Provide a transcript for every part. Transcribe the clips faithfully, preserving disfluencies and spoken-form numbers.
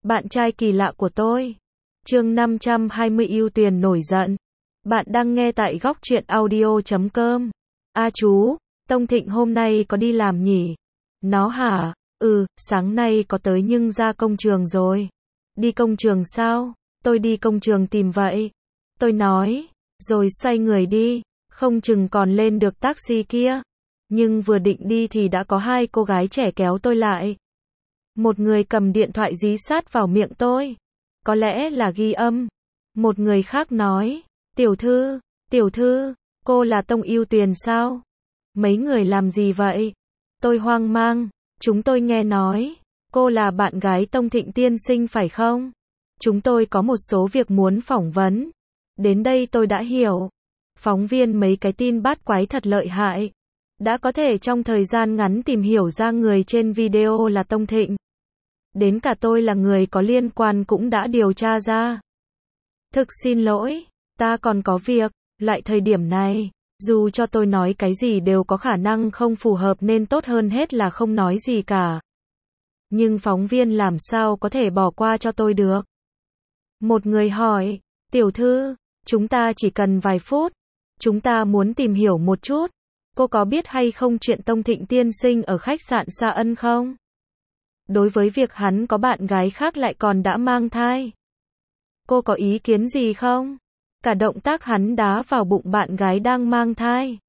Bạn trai kỳ lạ của tôi. Chương năm trăm hai mươi ưu tuyển nổi giận. Bạn đang nghe tại góc truyện audio chấm com. A chú, Tông Thịnh hôm nay có đi làm nhỉ? Nó hả? Ừ, sáng nay có tới nhưng ra công trường rồi. Đi công trường sao? Tôi đi công trường tìm vậy. Tôi nói, rồi xoay người đi, không chừng còn lên được taxi kia. Nhưng vừa định đi thì đã có hai cô gái trẻ kéo tôi lại. Một người cầm điện thoại dí sát vào miệng tôi. Có lẽ là ghi âm. Một người khác nói, tiểu thư, tiểu thư, cô là Tông Ưu Tuyền sao? Mấy người làm gì vậy? Tôi hoang mang, chúng tôi nghe nói, cô là bạn gái Tông Thịnh tiên sinh phải không? Chúng tôi có một số việc muốn phỏng vấn. Đến đây tôi đã hiểu. Phóng viên mấy cái tin bát quái thật lợi hại. Đã có thể trong thời gian ngắn tìm hiểu ra người trên video là Tông Thịnh. Đến cả tôi là người có liên quan cũng đã điều tra ra. Thực xin lỗi, ta còn có việc. Loại thời điểm này, dù cho tôi nói cái gì đều có khả năng không phù hợp nên tốt hơn hết là không nói gì cả. Nhưng phóng viên làm sao có thể bỏ qua cho tôi được? Một người hỏi, tiểu thư, chúng ta chỉ cần vài phút. Chúng ta muốn tìm hiểu một chút. Cô có biết hay không chuyện Tông Thịnh tiên sinh ở khách sạn Sa Ân không? Đối với việc hắn có bạn gái khác lại còn đã mang thai. Cô có ý kiến gì không? Cả động tác hắn đá vào bụng bạn gái đang mang thai.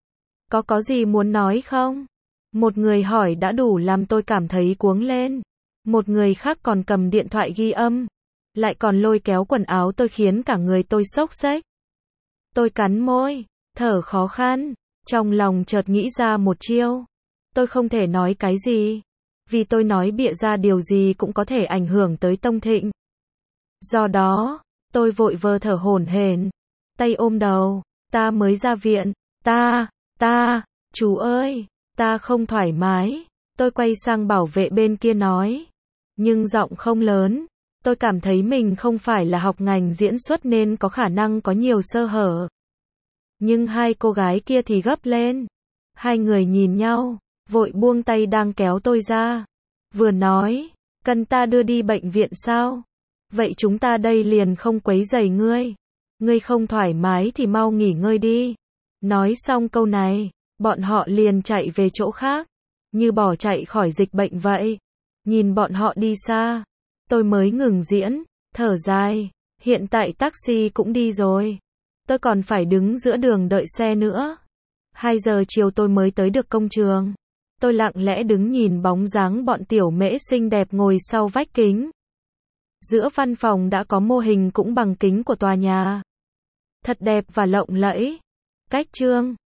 Có có gì muốn nói không? Một người hỏi đã đủ làm tôi cảm thấy cuống lên. Một người khác còn cầm điện thoại ghi âm. Lại còn lôi kéo quần áo tôi khiến cả người tôi xốc xếch. Tôi cắn môi, thở khó khăn. Trong lòng chợt nghĩ ra một chiêu. Tôi không thể nói cái gì. Vì tôi nói bịa ra điều gì cũng có thể ảnh hưởng tới Tông Thịnh. Do đó, tôi vội vơ thở hổn hển, tay ôm đầu, ta mới ra viện, ta, ta, chú ơi, ta không thoải mái. Tôi quay sang bảo vệ bên kia nói, nhưng giọng không lớn. Tôi cảm thấy mình không phải là học ngành diễn xuất nên có khả năng có nhiều sơ hở. Nhưng hai cô gái kia thì gấp lên. Hai người nhìn nhau, vội buông tay đang kéo tôi ra. Vừa nói, cần ta đưa đi bệnh viện sao? Vậy chúng ta đây liền không quấy rầy ngươi. Ngươi không thoải mái thì mau nghỉ ngơi đi. Nói xong câu này, bọn họ liền chạy về chỗ khác. Như bỏ chạy khỏi dịch bệnh vậy. Nhìn bọn họ đi xa. Tôi mới ngừng diễn, thở dài. Hiện tại taxi cũng đi rồi. Tôi còn phải đứng giữa đường đợi xe nữa. hai giờ chiều tôi mới tới được công trường. Tôi lặng lẽ đứng nhìn bóng dáng bọn tiểu mễ xinh đẹp ngồi sau vách kính. Giữa văn phòng đã có mô hình cũng bằng kính của tòa nhà. Thật đẹp và lộng lẫy. Cách chương